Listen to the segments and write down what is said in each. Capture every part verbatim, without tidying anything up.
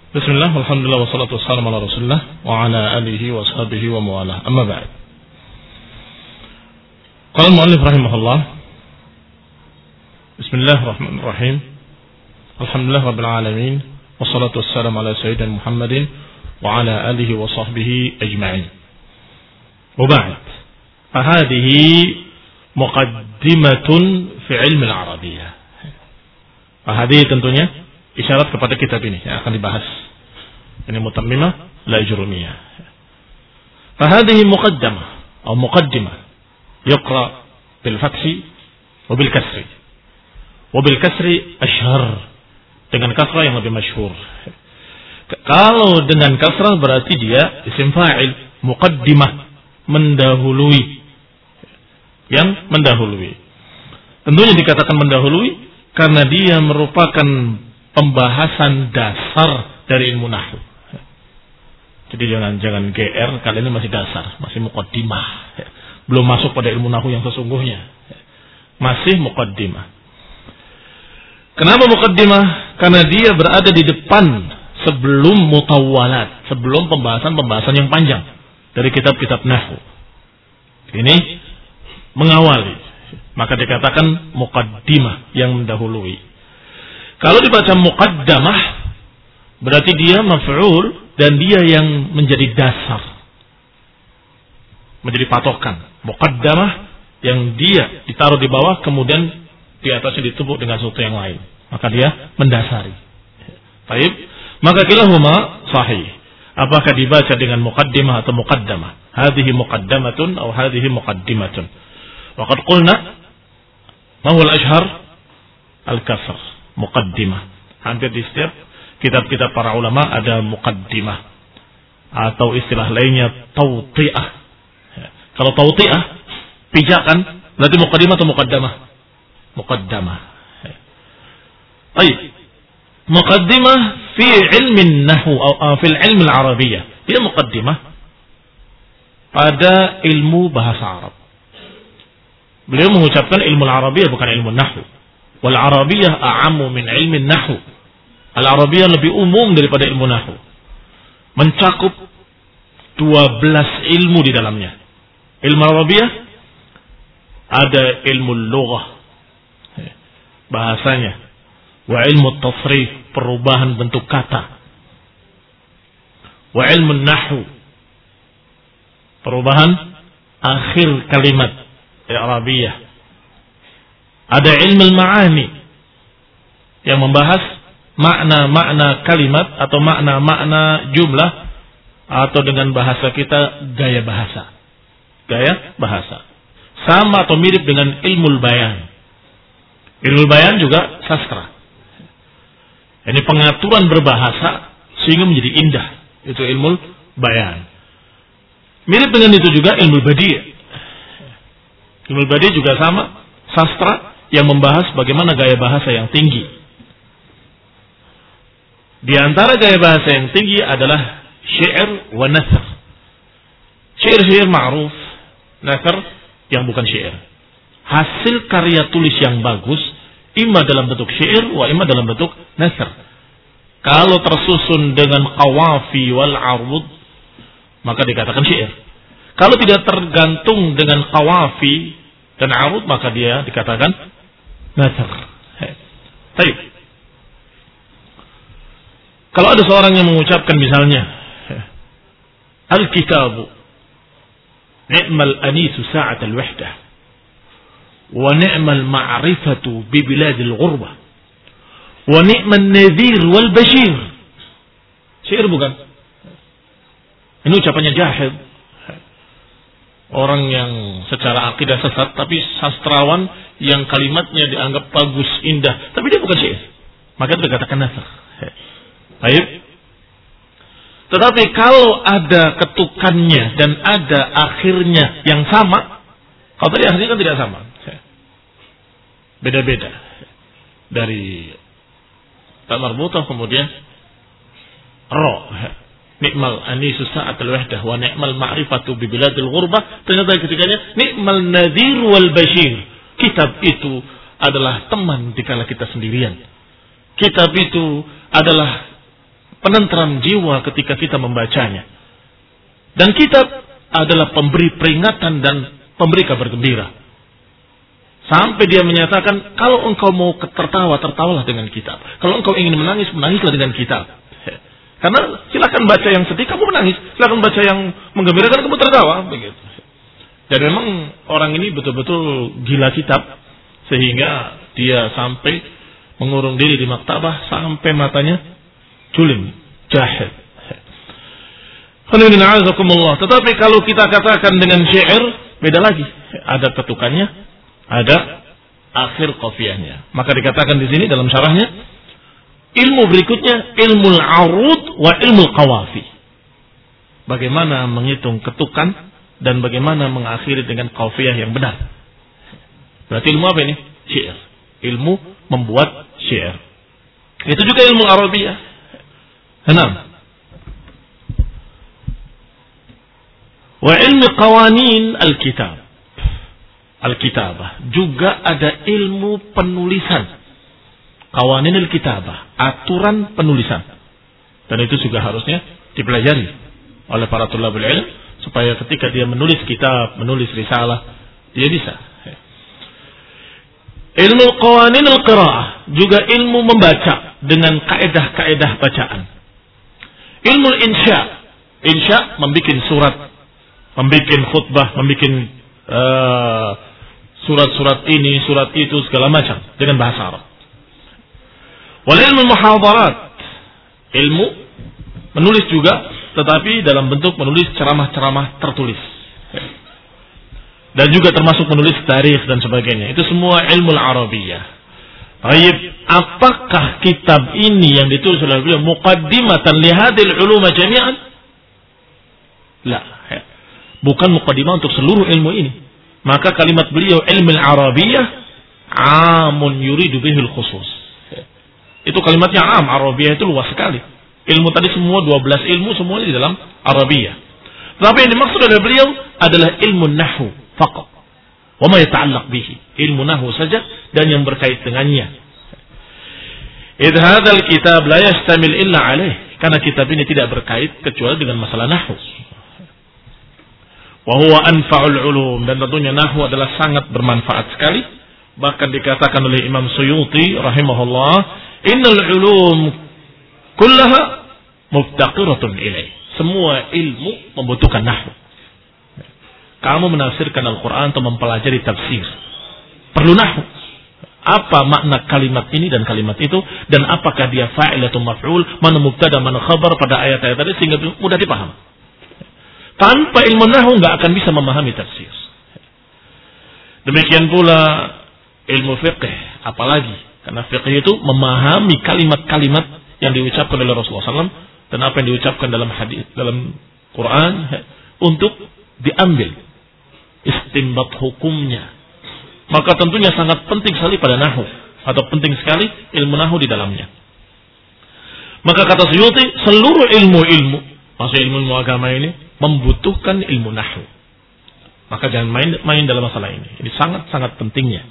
Bismillah, alhamdulillah, wassalatu wassalamu ala rasulillah wa ala alihi wa sahbihi wa mawalah. Amma ba'd. Qala al-mu'allif rahimahullah. Bismillahirrahmanirrahim. Alhamdulillah rabbil alamin. Wassalatu wassalamu ala sayyidina Muhammadin wa ala alihi wa sahbihi ajma'in. Wa ba'd. Fahadihi muqaddimatun fi ilmi al-arabiyyah. Fahadihi tentunya isyarat kepada kitab ini yang akan dibahas. Ini mutammimah la jurumiyah. Fahadihi muqaddamah atau muqaddimah yuqra bil fathi wa bil kasri. Wa bil kasri ashhar, dengan kasrah yang lebih masyhur. Kalau dengan kasrah berarti dia isim fa'il, muqaddimah, mendahului. Yang mendahului. Tentunya dikatakan mendahului karena dia merupakan pembahasan dasar dari ilmu nahwu. Jadi jangan jangan G R, kali ini masih dasar, masih muqaddimah. Belum masuk pada ilmu nahwu yang sesungguhnya. Masih muqaddimah. Kenapa muqaddimah? Karena dia berada di depan sebelum mutawwalat, sebelum pembahasan-pembahasan yang panjang dari kitab-kitab nahwu. Ini mengawali, maka dikatakan muqaddimah, yang mendahului. Kalau dibaca muqaddamah berarti dia maf'ul dan dia yang menjadi dasar, menjadi patokan. Muqaddamah yang dia ditaruh di bawah, kemudian di atasnya ditumpuk dengan sesuatu yang lain, maka dia mendasari. Baik, maka kilahuma sahih. Apakah dibaca dengan muqaddimah atau muqaddamah? Hadhihi muqaddamatun atau hadhihi muqaddimatun. Wa qad qulna ma huwa al-ashhar? Al-kasr, muqaddimah. Hampir di setiap kitab-kitab para ulama ada muqaddimah, atau istilah lainnya tawti'ah. Kalau tawti'ah, pijakan, berarti muqaddimah atau muqaddamah? Muqaddamah. Baik. Muqaddimah fi ilmi nahwu atau fi ilmi al-arabiyyah. Dia muqaddimah pada ilmu bahasa Arab. Beliau mengucapkan ilmu al-arabiyyah bukan ilmu nahwu. Wal arabiyyah a'ammu min ilmi nahwu. Al-arabiyyah lebih umum daripada ilmu nahwu. Mencakup dua belas ilmu di dalamnya. Ilmu arabiyyah ada ilmu lughah, bahasanya, wa ilmu tasrif, perubahan bentuk kata, wa ilmu nahwu, perubahan akhir kalimat arabiyyah. Ada ilmu ma'ani yang membahas makna-makna kalimat atau makna-makna jumlah, atau dengan bahasa kita gaya bahasa. Gaya bahasa. Sama atau mirip dengan ilmu bayan. Ilmu bayan juga sastra. Ini pengaturan berbahasa sehingga menjadi indah. Itu ilmu bayan. Mirip dengan itu juga ilmu badi'. Ilmu badi' juga sama, sastra yang membahas bagaimana gaya bahasa yang tinggi. Di antara gaya bahasa yang tinggi adalah syair wa nasr. Syair-syair ma'ruf, nasr yang bukan syair. Hasil karya tulis yang bagus, imma dalam bentuk syair wa imma dalam bentuk nasr. Kalau tersusun dengan qawafi wal arud, maka dikatakan syair. Kalau tidak tergantung dengan qawafi dan arud, maka dia dikatakan nasr. Baik. Kalau ada seorang yang mengucapkan misalnya, Al-kitabu ni'mal anisu sa'at al-wahdah wa ni'mal ma'rifatu bi biladil ghurbah wa ni'man nadhir wal bashir. Syair bukan? Ini ucapannya Jahid, orang yang secara akidah sesat tapi sastrawan yang kalimatnya dianggap bagus, indah, tapi dia bukan syair, maka itu dikatakan nasr. Baik. Tetapi kalau ada ketukannya dan ada akhirnya yang sama, kalau tadi akhirnya kan tidak sama, beda-beda. Dari tak marbutah kemudian ro, ni'mal anisu sa'atul wahdah wa ni'mal ma'rifatu bi biladil ghurbah. Ternyata ketikanya ni'mal nadhir wal bashir. Kitab itu adalah teman dikala kita sendirian. Kitab itu adalah penentram jiwa ketika kita membacanya. Dan kitab adalah pemberi peringatan dan pemberi kabar gembira. Sampai dia menyatakan, kalau engkau mau tertawa, tertawalah dengan kitab. Kalau engkau ingin menangis, menangislah dengan kitab. Karena silakan baca yang sedih, kamu menangis. Silakan baca yang menggembirakan, kamu tertawa. Begitu. Dan memang orang ini betul-betul gila kitab. Sehingga dia sampai mengurung diri di maktabah sampai matanya culim, jahil. Tetapi kalau kita katakan dengan syair, beda lagi. Ada ketukannya, ada akhir qafiyahnya. Maka dikatakan di sini dalam syarahnya, ilmu berikutnya ilmu al-arud wa ilmu al-qawafi. Bagaimana menghitung ketukan dan bagaimana mengakhiri dengan qafiyah yang benar. Berarti ilmu apa ini? Syair. Ilmu membuat syair. Itu juga ilmu Arabiyah. Enam. Wa ilmu qawanin al-kitab. Al-kitabah. Juga ada ilmu penulisan. Qawanin al-kitabah. Aturan penulisan. Dan itu juga harusnya dipelajari oleh para tulabul ilm. Supaya ketika dia menulis kitab, menulis risalah, dia bisa. Ilmu qawanin al-qira'ah. Juga ilmu membaca dengan kaedah-kaedah bacaan. Ilmu insya. Insya membuat surat. Membuat khutbah. Membuat uh, surat-surat ini, surat itu, segala macam. Dengan bahasa Arab. Wal ilmu muhadarat. Ilmu menulis juga. Tetapi dalam bentuk menulis ceramah-ceramah tertulis. Dan juga termasuk menulis tarikh dan sebagainya. Itu semua ilmu Arabiyah. Baik, apakah kitab ini yang ditulis oleh beliau muqaddimatan li hadhil ulum jami'an? La. Bukan muqaddimah untuk seluruh ilmu ini. Maka kalimat beliau ilmu Arabiyah amun yuridu bihil khusus. Itu kalimatnya am, Arabiyah itu luas sekali. Ilmu tadi semua dua belas ilmu semuanya di dalam Arabiyah. Tapi yang dimaksud oleh beliau adalah ilmu nahwu faqat. Wa ma yata'allaq bihi. Ilmu nahwu saja dan yang berkait dengannya. Idh hadzal kitab la yastamil illa alaih. Karena kitab ini tidak berkait kecuali dengan masalah nahwu. Wa huwa anfa'ul ulum, dan tentunya nahwu adalah sangat bermanfaat sekali. Bahkan dikatakan oleh Imam Suyuti rahimahullah, innal ulum kullaha muftaqiratun ilaih. Semua ilmu membutuhkan nahwu. Kamu menafsirkan Al-Quran atau mempelajari tafsir, perlu nahwu. Apa makna kalimat ini dan kalimat itu, dan apakah dia fa'il atau maf'ul, mana mubtada, mana khabar pada ayat-ayat tadi, sehingga mudah dipaham. Tanpa ilmu nahwu nggak akan bisa memahami tafsir. Demikian pula ilmu fiqh, apalagi karena fiqh itu memahami kalimat-kalimat yang diucapkan oleh Rasulullah shallallahu alaihi wasallam dan apa yang diucapkan dalam hadis, dalam Quran, untuk diambil istinbat hukumnya. Maka tentunya sangat penting sekali pada nahwu, atau penting sekali ilmu nahwu di dalamnya. Maka kata Suyuti, seluruh ilmu-ilmu, maksud ilmu agama ini, membutuhkan ilmu nahwu. Maka jangan main-main dalam masalah ini. Ini sangat-sangat pentingnya.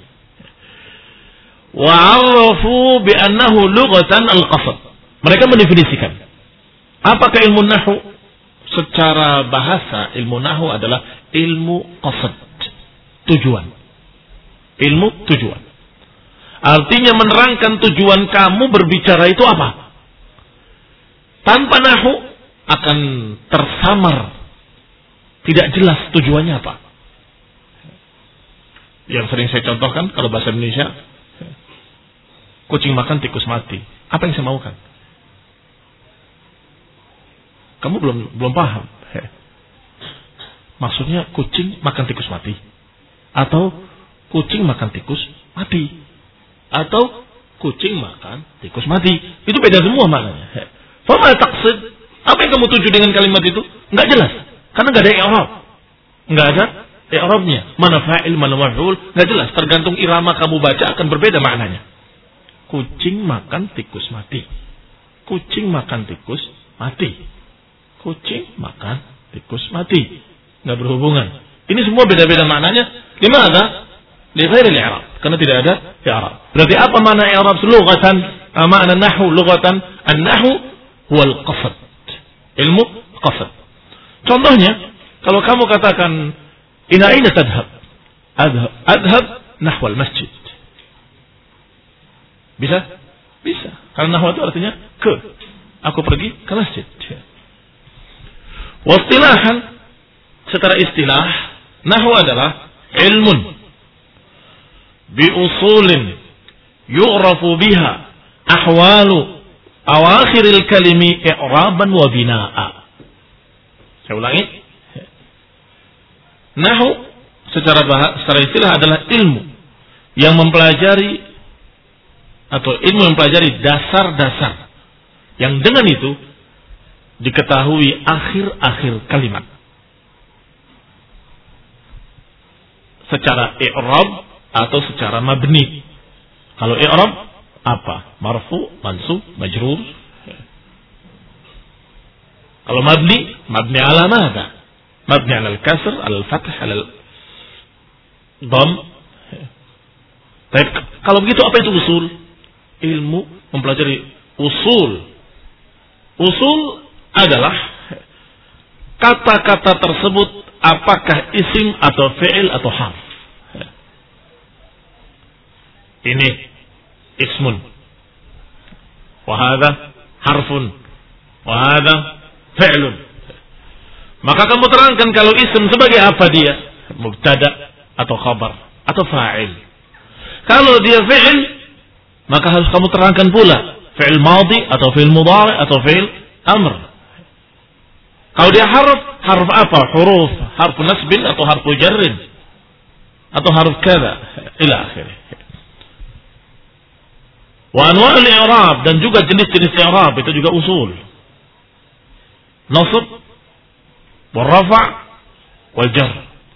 Wa'arrafu bi'annahu lughatan al-qasad. Mereka mendefinisikan apakah ilmu nahwu. Secara bahasa ilmu nahwu adalah ilmu qasad, tujuan. Ilmu tujuan. Artinya menerangkan tujuan kamu berbicara itu apa. Tanpa nahwu akan tersamar, tidak jelas tujuannya apa. Yang sering saya contohkan kalau bahasa Indonesia, kucing makan tikus mati. Apa yang saya maukan? Kamu belum belum paham. Maksudnya kucing makan tikus mati, atau kucing makan tikus mati, atau kucing makan tikus mati. Itu beda semua maknanya. Fama taqsid, apa yang kamu tuju dengan kalimat itu? Enggak jelas, karena enggak ada i'rab. Enggak ada i'rabnya. Mana fa'il, mana maf'ul, enggak jelas. Tergantung irama kamu baca akan berbeda maknanya. Kucing makan tikus mati. Kucing makan tikus mati. Kucing makan tikus mati. Enggak berhubungan. Ini semua beda-beda maknanya. Dimana? Li ghairil i'rab. Karena tidak ada i'rab. Berarti apa makna i'rab lughatan? Makna nahwu lughatan? An-nahwu huwal qasad. Ilmu qasad. Contohnya, kalau kamu katakan ila aina tadhhab? Adhab, adhab nahwal masjid. Bisa? Bisa. Karena nahwa itu artinya ke. Aku pergi ke masjid. Wastilahan, secara istilah, nahwa adalah ilmun bi usulin yu'rafu biha ahwalu awakhiril kalimi i'raban wa bina'a. Saya ulangi. Nahwu secara bahasa, secara istilah adalah ilmu yang mempelajari atau ilmu yang mempelajari dasar-dasar yang dengan itu diketahui akhir-akhir kalimat secara i'rab atau secara mabni. Kalau i'rab apa? Marfu, mansub, majrur. Kalau mabni, mabni ala madza? Mabni ala al-kasr, ala al-fath, ala al-dhamm. Baik, kalau begitu apa itu usul? Ilmu mempelajari usul. Usul adalah kata-kata tersebut apakah isim atau fi'il atau harf. Ini ismun, wa hadha harfun, wa hadha fi'lun. Maka kamu terangkan kalau isim sebagai apa dia? Mubtada atau khabar atau fa'il. Kalau dia fi'il, maka harus kamu terangkan pula fi'il madhi atau fi'il mudhari atau fi'il amr. Kalau dia harf, harf apa? Huruf, harf nasbin atau harf jarrin atau harf kada ila akhirih. Wa anwa'ul i'rab, dan juga jenis-jenis i'rab itu juga usul. Nasb, wal rafa', wal jar.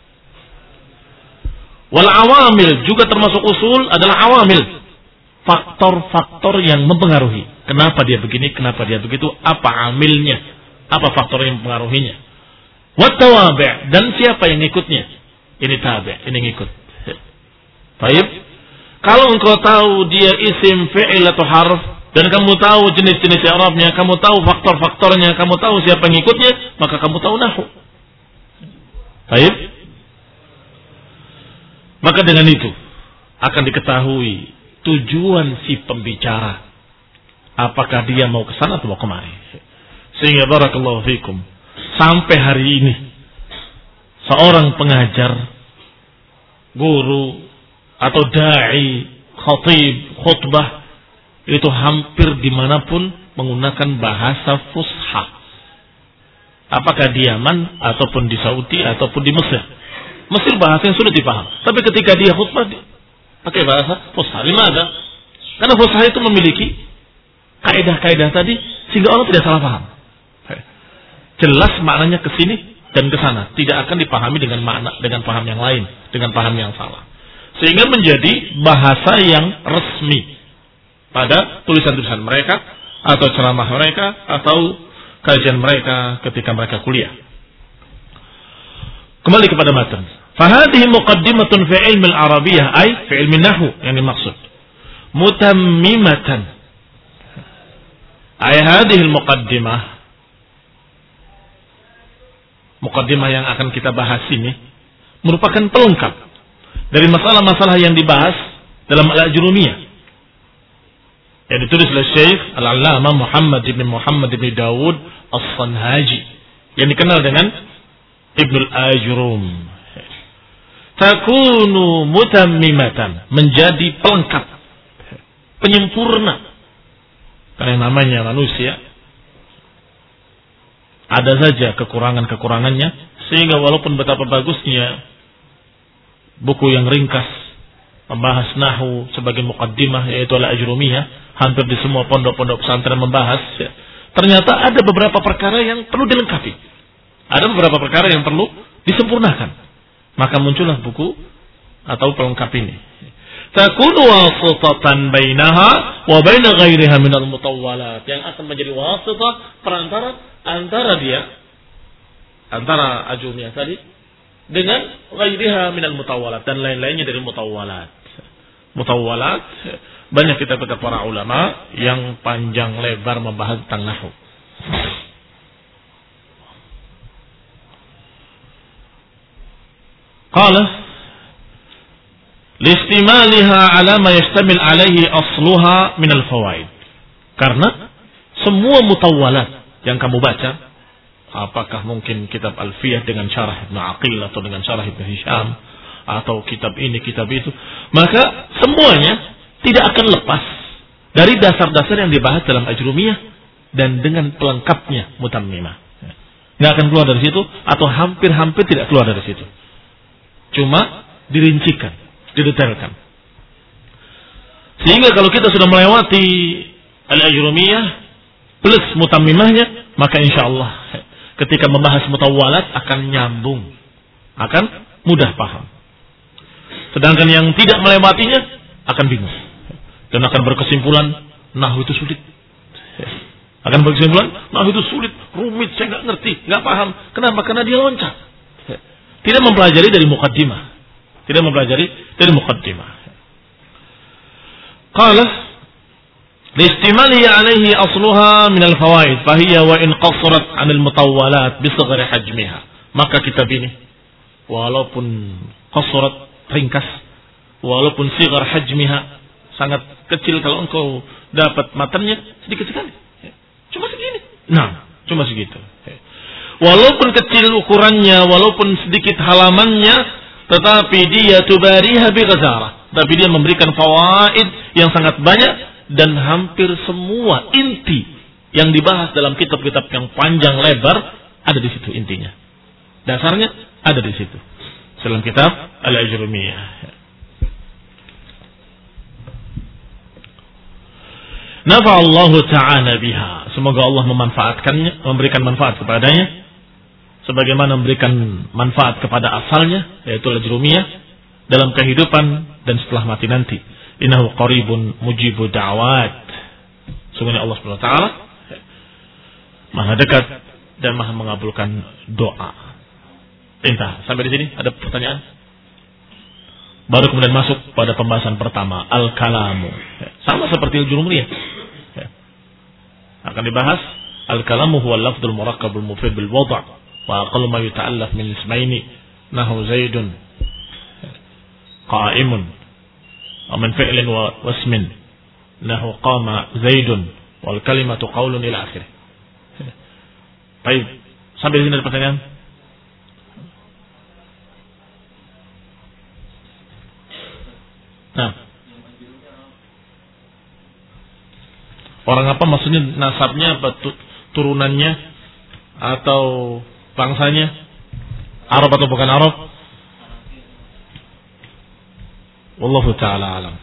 Wal awamil juga termasuk usul adalah awamil. Faktor-faktor yang mempengaruhi. Kenapa dia begini, kenapa dia begitu, apa amilnya, apa faktor yang mempengaruhinya. Wat tawabi', dan siapa yang ngikutnya. Ini tabi', ini ngikut. Baik. Kalau engkau tahu dia isim, fi'il atau harf, dan kamu tahu jenis-jenis i'rabnya, kamu tahu faktor-faktornya, kamu tahu siapa yang ngikutnya, maka kamu tahu nahwu. Baik. Maka dengan itu akan diketahui tujuan si pembicara. Apakah dia mau ke sana atau mau kemari. Sehingga barakallahu fikum, sampai hari ini seorang pengajar, guru atau dai, khatib, khutbah itu hampir dimanapun menggunakan bahasa fusha. Apakah di Yaman ataupun di Saudi ataupun di Mesir. Mesir bahasa yang sudah dipaham. Tapi ketika dia khutbah pakai bahasa fusha. Limada? Karena fusha itu memiliki kaidah-kaidah tadi sehingga orang tidak salah paham. Jelas maknanya ke sini dan ke sana, tidak akan dipahami dengan makna dengan paham yang lain, dengan paham yang salah. Sehingga menjadi bahasa yang resmi pada tulisan-tulisan mereka atau ceramah mereka atau kajian mereka ketika mereka kuliah. Kembali kepada matan. Fahadhihi muqaddimatun fi ilmi al-arabiyyah, ay fi ilmi nahwu, yang dimaksud. Mutammimatan. Ay hadhihi al-muqaddimah. Muqaddimah yang akan kita bahas ini merupakan pelengkap dari masalah-masalah yang dibahas dalam Al-Ajrumiyah yang ditulis oleh Syekh Al-Allamah Muhammad ibn Muhammad ibn Dawud As-Sanhaji yang dikenal dengan Ibn Al-Ajrum. Takunu mutammimatan, menjadi pelengkap, penyempurna. Karena namanya manusia ada saja kekurangan-kekurangannya, sehingga walaupun betapa bagusnya buku yang ringkas membahas nahwu sebagai muqaddimah yaitu Al-Ajrumiyah, hampir di semua pondok-pondok pesantren membahas, ya, ternyata ada beberapa perkara yang perlu dilengkapi. Ada beberapa perkara yang perlu disempurnakan. Maka muncullah buku atau pelengkap ini. Takunu wasitatan bainaha wa baina ghairiha minal mutawwalat, yang akan menjadi wasitah perantara antara dia antara Ajrumiyah tadi dengan ghairiha minal mutawwalat dan lain-lainnya dari mutawwalat. Mutawwalat banyak kita kata para ulama yang panjang lebar membahas tentang nahwu. Qala listimaliha ala ma yastamil alaihi asluha min al-fawaid. Karena semua mutawwalat yang kamu baca, apakah mungkin kitab Alfiyah dengan syarah Ibnu Aqil atau dengan syarah Ibnu Hisham atau kitab ini, kitab itu, maka semuanya tidak akan lepas dari dasar-dasar yang dibahas dalam Ajrumiyah dan dengan pelengkapnya Mutammimah. Nggak akan keluar dari situ atau hampir-hampir tidak keluar dari situ. Cuma dirincikan, didetailkan. Sehingga kalau kita sudah melewati Al-Ajrumiyah plus Mutammimahnya, maka insya Allah ketika membahas mutawwalat akan nyambung, akan mudah paham. Sedangkan yang tidak melewatinya akan bingung dan akan berkesimpulan nahwu itu sulit. Akan berkesimpulan nahwu itu sulit, rumit, saya nggak ngerti, nggak paham. Kenapa? Karena dia loncat. Tidak mempelajari dari muqaddimah. Tidak mempelajari dari muqaddimah. Qala listimali alaihi asluha min al-fawaid fahiya wa in qassarat 'an al-mutawwalat bi saghri hajmiha. Maka kitab ini walaupun qassarat, ringkas, walaupun sighar hajmiha, sangat kecil, kalau engkau dapat matanya sedikit sekali. Cuma segini. Nah, cuma segitu. Walaupun kecil ukurannya, walaupun sedikit halamannya, tetapi dia tubariha bi ghazarah. Tapi dia memberikan fawaid yang sangat banyak dan hampir semua inti yang dibahas dalam kitab-kitab yang panjang lebar ada di situ intinya. Dasarnya ada di situ. Dalam kitab Al-Ajrumiyah. Nafa'allahu ta'ala biha. Semoga Allah memanfaatkannya, memberikan manfaat kepadanya sebagaimana memberikan manfaat kepada asalnya, yaitu Al-Ajrumiyah, dalam kehidupan dan setelah mati nanti. Innahu qaribun mujibu da'wat. Sungguhnya Allah Subhanahu wa taala Maha dekat dan Maha mengabulkan doa. Entah, sampai di sini ada pertanyaan? Baru kemudian masuk pada pembahasan pertama, al-kalamu. Sama seperti al-Jurumiyah. Akan dibahas al-kalamu huwa al-lafdhul murakkabul mufid bil wad' wa aqallu ma yata'allaf min ismaini nahu zaidun qa'imun wa min fi'lin wa wasmin nahu qama zaidun wal kalimatu qaulun ila akhirih. Baik, sampai di sini ada pertanyaan? Nah, orang apa maksudnya, nasabnya apa, turunannya atau bangsanya, Arab atau bukan Arab? Wallahu ta'ala alam.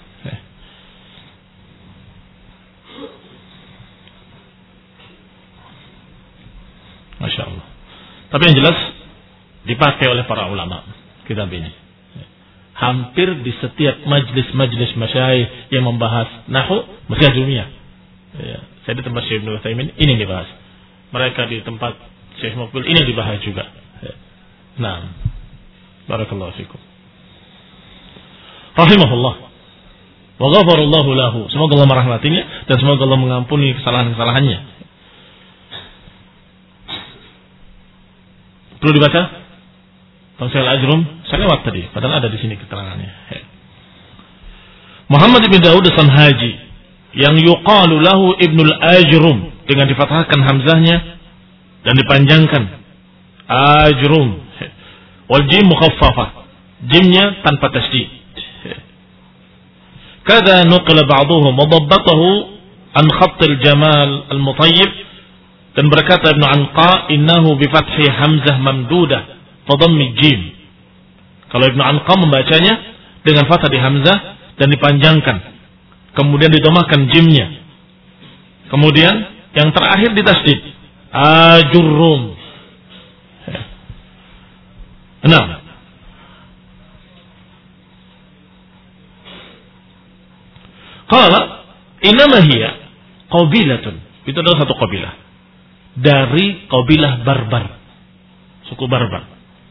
Masya Allah. Tapi yang jelas dipakai oleh para ulama kitab ini. Hampir di setiap majlis-majlis masyayikh yang membahas nahwu, mesti Ajrumiyah. Ya, saya di tempat Syekh Ibnu Utsaimin ini dibahas. Mereka di tempat Syekh Muqbil ini dibahas juga. Ya. Nah, barakallahu fikum. Rahimahullah. Wa ghafarallahu lahu. Semoga Allah merahmatinya dan semoga Allah mengampuni kesalahan-kesalahannya. Perlu dibaca? Tafsir Al-Ajrum, saya lewat tadi, padahal ada di sini keterangannya. Muhammad bin Daud As-Sanhaji yang yuqalu lahu Ibnul Ajrum dengan difathahkan hamzahnya dan dipanjangkan Ajrum. Wal jim mukhaffafah. Jimnya tanpa tasydid. Kada nuqila ba'dhum wa dabbatahu an khatt al-Jamal al-Mutayyib, dan berkata Ibnu Anqa innahu bi fathi hamzah mamdudah fadhammi jim. Kalau Ibnu Anqa membacanya dengan fathah di hamzah dan dipanjangkan, kemudian didomahkan jimnya, kemudian yang terakhir ditasydid ajurrum. Enam. Qala innama hiya qabilatun. Itu adalah satu kabilah dari kabilah Barbar, suku Barbar.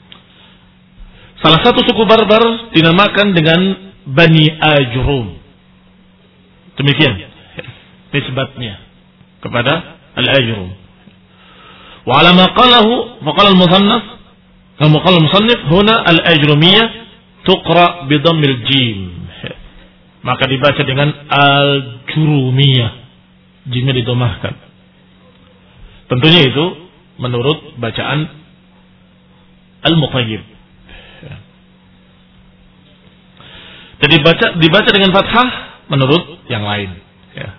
Salah satu suku Barbar dinamakan dengan Bani Ajrum. Demikian nisbatnya kepada Al-Ajrum. Wa ala ma qalahu faqala al-musannaf Namun qala musannif huna al-ajrumiyah tuqra bi dhammil jim. Maka dibaca dengan al-jurumiyah. Jimnya didomahkan. Tentunya itu menurut bacaan al-muqayyib. Jadi dibaca dibaca dengan fathah menurut yang lain. Ya.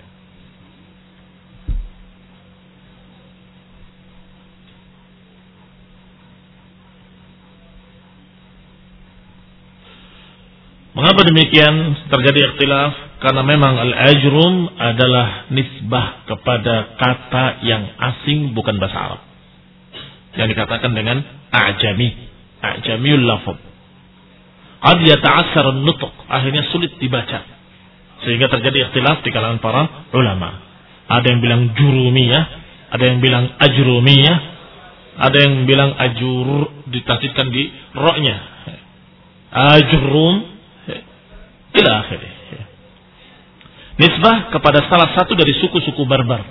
Mengapa demikian terjadi ikhtilaf? Karena memang al-ajrum adalah nisbah kepada kata yang asing bukan bahasa Arab. Yang dikatakan dengan a'jami, a'jamiul lafz. Qad yata'assar an-nutq, akhirnya sulit dibaca. Sehingga terjadi ikhtilaf di kalangan para ulama. Ada yang bilang jurumiyah, ada yang bilang ajrumiyah, ada yang bilang ajur ditasydidkan di ra-nya. Ajrum ila akhirih. Nisbah kepada salah satu dari suku-suku barbar.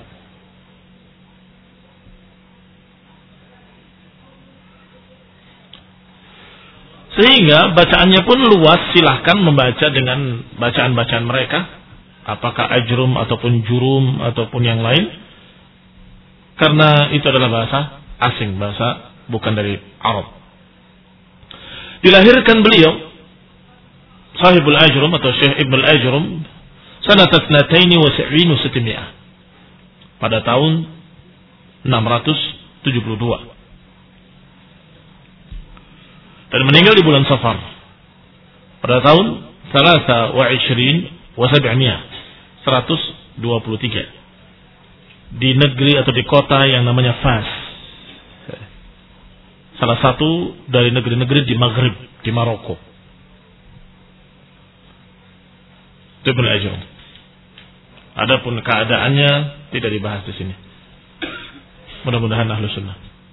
Sehingga bacaannya pun luas, silahkan membaca dengan bacaan-bacaan mereka. Apakah ajrum ataupun jurum ataupun yang lain. Karena itu adalah bahasa asing, bahasa bukan dari Arab. Dilahirkan beliau Sahibul Ajrum atau Syekh Ibn Al-Ajrum sanat ithnatayn wa sab'in wa sittimi'ah pada tahun enam ratus tujuh puluh dua dan meninggal di bulan Safar pada tahun thalatha wa ishrin wa sab'imi'ah seratus dua puluh tiga di negeri atau di kota yang namanya Fas, salah satu dari negeri-negeri di Maghrib, di Maroko. Ibn Ajrum. Adapun keadaannya tidak dibahas di sini. Mudah-mudahan ahlu sunnah.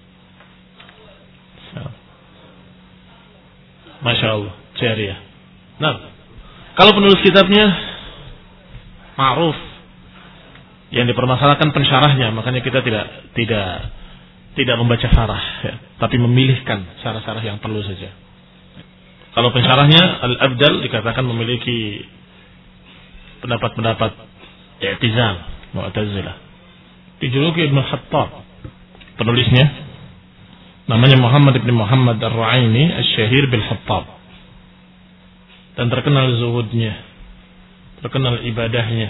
Masya Allah, ceria. Nah, kalau penulis kitabnya ma'ruf, yang dipermasalahkan pensyarahnya, makanya kita tidak tidak tidak membaca syarah, ya, tapi memilihkan syarah-syarah yang perlu saja. Kalau pensyarahnya Al-Abdal dikatakan memiliki pendapat-pendapat i'tizal, mu'tazilah. Dijuluki Ibn Khattab. Penulisnya namanya Muhammad ibn Muhammad Ar-Ru'aini Asy-Syahir bil Khattab. Dan terkenal zuhudnya, terkenal ibadahnya.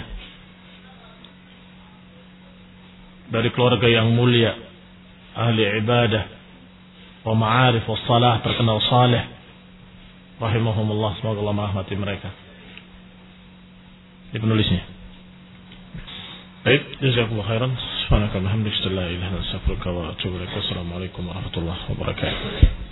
Dari keluarga yang mulia, ahli ibadah wa ma'arif wa salah, terkenal saleh. Rahimahumullah, semoga Allah merahmati mereka. Ini penulisnya. Baik, jazakumullah khairan. Subhanakallahumma wa bihamdika, la ilaha illa anta, astaghfiruka wa atubu ilaik. Wassalamualaikum warahmatullahi wabarakatuh.